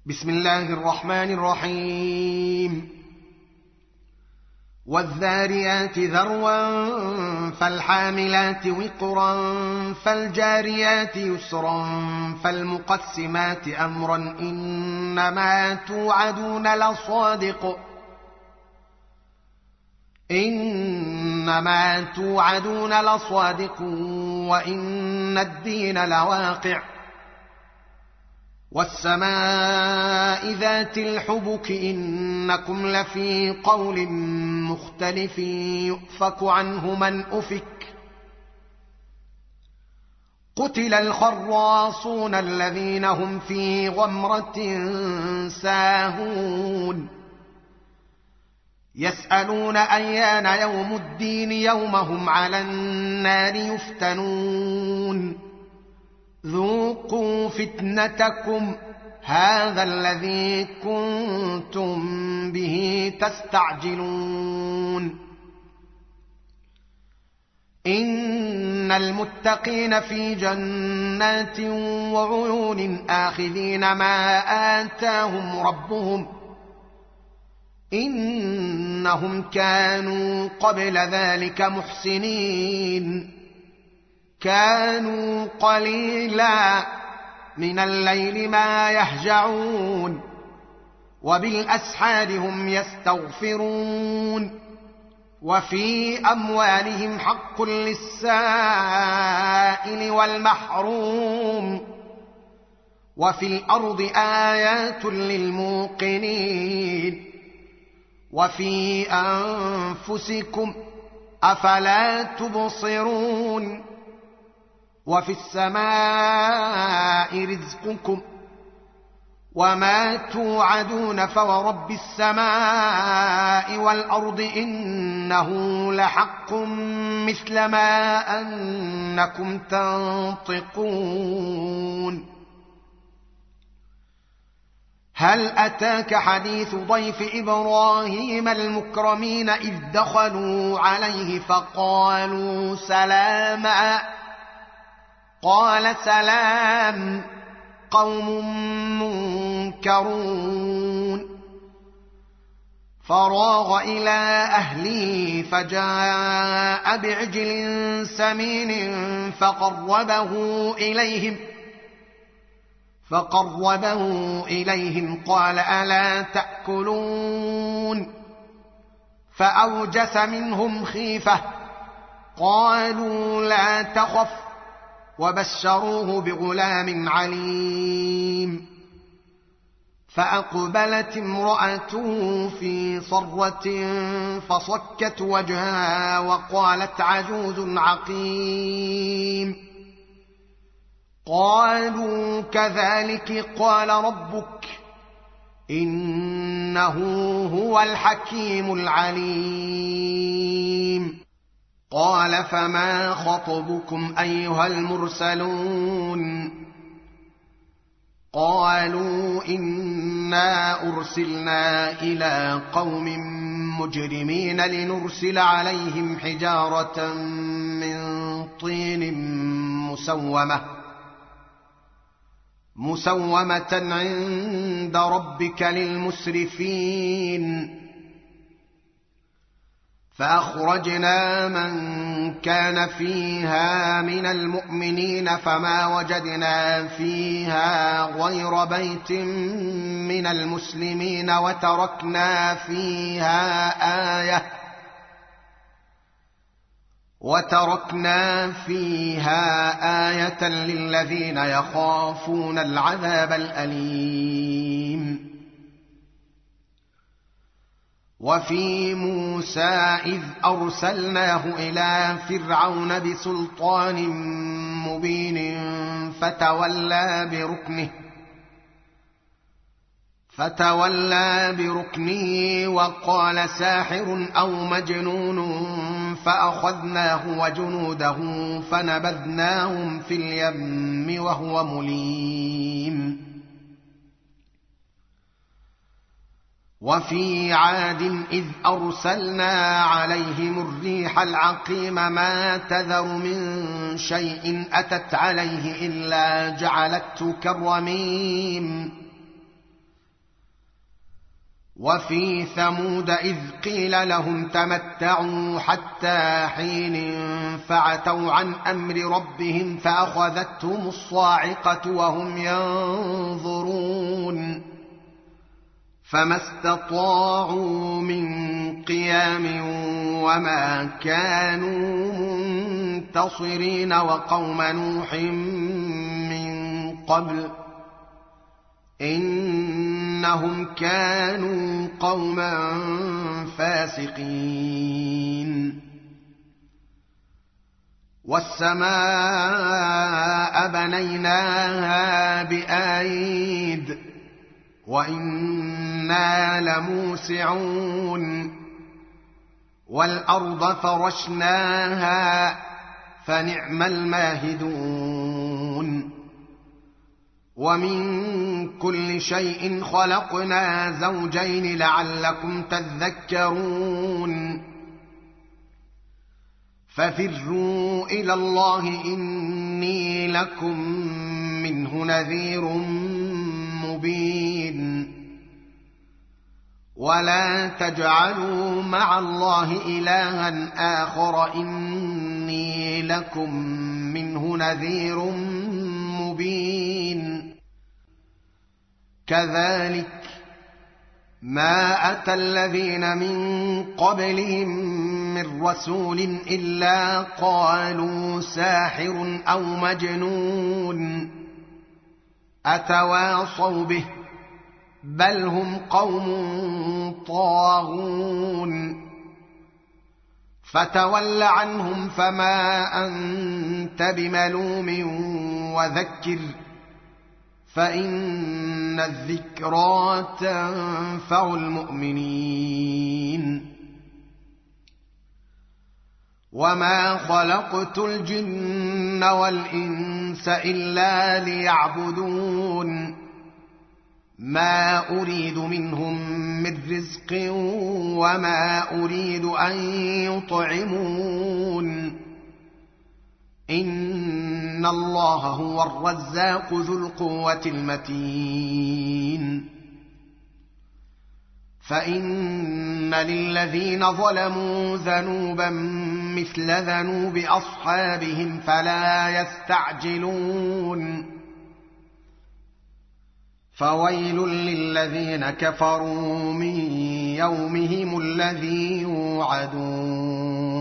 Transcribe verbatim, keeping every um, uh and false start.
بسم الله الرحمن الرحيم والذاريات ذروا فالحاملات وقرا فالجاريات يسرا فالمقسمات أمرا إنما توعدون لصادق إنما توعدون لصادق وإن الدين لواقع والسماء ذات الحبك إنكم لفي قول مختلف يؤفك عنه من أفك قتل الخراصون الذين هم في غمرة ساهون يسألون أيان يوم الدين يوم هم على النار يفتنون ذوقوا فتنتكم هذا الذي كنتم به تستعجلون إن المتقين في جنات وعيون آخذين ما آتاهم ربهم إنهم كانوا قبل ذلك محسنين كانوا قليلا من الليل ما يهجعون وبالأسحار هم يستغفرون وفي أموالهم حق للسائل والمحروم وفي الأرض آيات للموقنين وفي أنفسكم أفلا تبصرون وفي السماء رزقكم وما توعدون فورب السماء والأرض إنه لحق مثل ما أنكم تنطقون هل أتاك حديث ضيف إبراهيم المكرمين إذ دخلوا عليه فقالوا سلاما قال سلام قوم منكرون فراغ إلى أهله فجاء بعجل سمين فقربه إليهم فقربه إليهم قال ألا تأكلون فأوجس منهم خيفة قالوا لا تخف وبشروه بغلام عليم فأقبلت امرأته في صرة فصكت وجهها وقالت عجوز عقيم قالوا كذلك قال ربك إنه هو الحكيم العليم قال فما خطبكم أيها المرسلون قالوا إنا أرسلنا إلى قوم مجرمين لنرسل عليهم حجارة من طين مسومة مسومة عند ربك للمسرفين فأخرجنا من كان فيها من المؤمنين فما وجدنا فيها غير بيت من المسلمين وتركنا فيها آية وتركنا فيها آية للذين يخافون العذاب الأليم وفي موسى إذ أرسلناه إلى فرعون بسلطان مبين فتولى بركنه فتولى بركنه وقال ساحر أو مجنون فأخذناه وجنوده فنبذناهم في اليم وهو مليم وفي عاد إذ أرسلنا عليهم الريح العقيم ما تذر من شيء أتت عليه إلا جعلته كالرميم وفي ثمود إذ قيل لهم تمتعوا حتى حين فعتوا عن أمر ربهم فأخذتهم الصاعقة وهم ينظرون فما استطاعوا من قيام وما كانوا منتصرين وقوم نوح من قبل إنهم كانوا قوما فاسقين والسماء بنيناها بأيد وإنا لموسعون والأرض فرشناها فنعم الماهدون ومن كل شيء خلقنا زوجين لعلكم تذكرون ففروا إلى الله إني لكم منه نذير مبين ولا تجعلوا مع الله إلها آخر إني لكم منه نذير مبين كذلك ما أتى الذين من قبلهم من رسول إلا قالوا ساحر أو مجنون أتواصوا به بل هم قوم طاغون فتول عنهم فما أنت بملوم وذكر فإن الذكرى تنفع المؤمنين وما خلقت الجن والإنس إلا ليعبدون ما أريد منهم من رزق وما أريد أن يطعمون إن الله هو الرزاق ذو القوة المتين فإن للذين ظلموا ذنوبا مثل ذنوب أصحابهم فلا يستعجلون فويل للذين كفروا من يومهم الذي يوعدون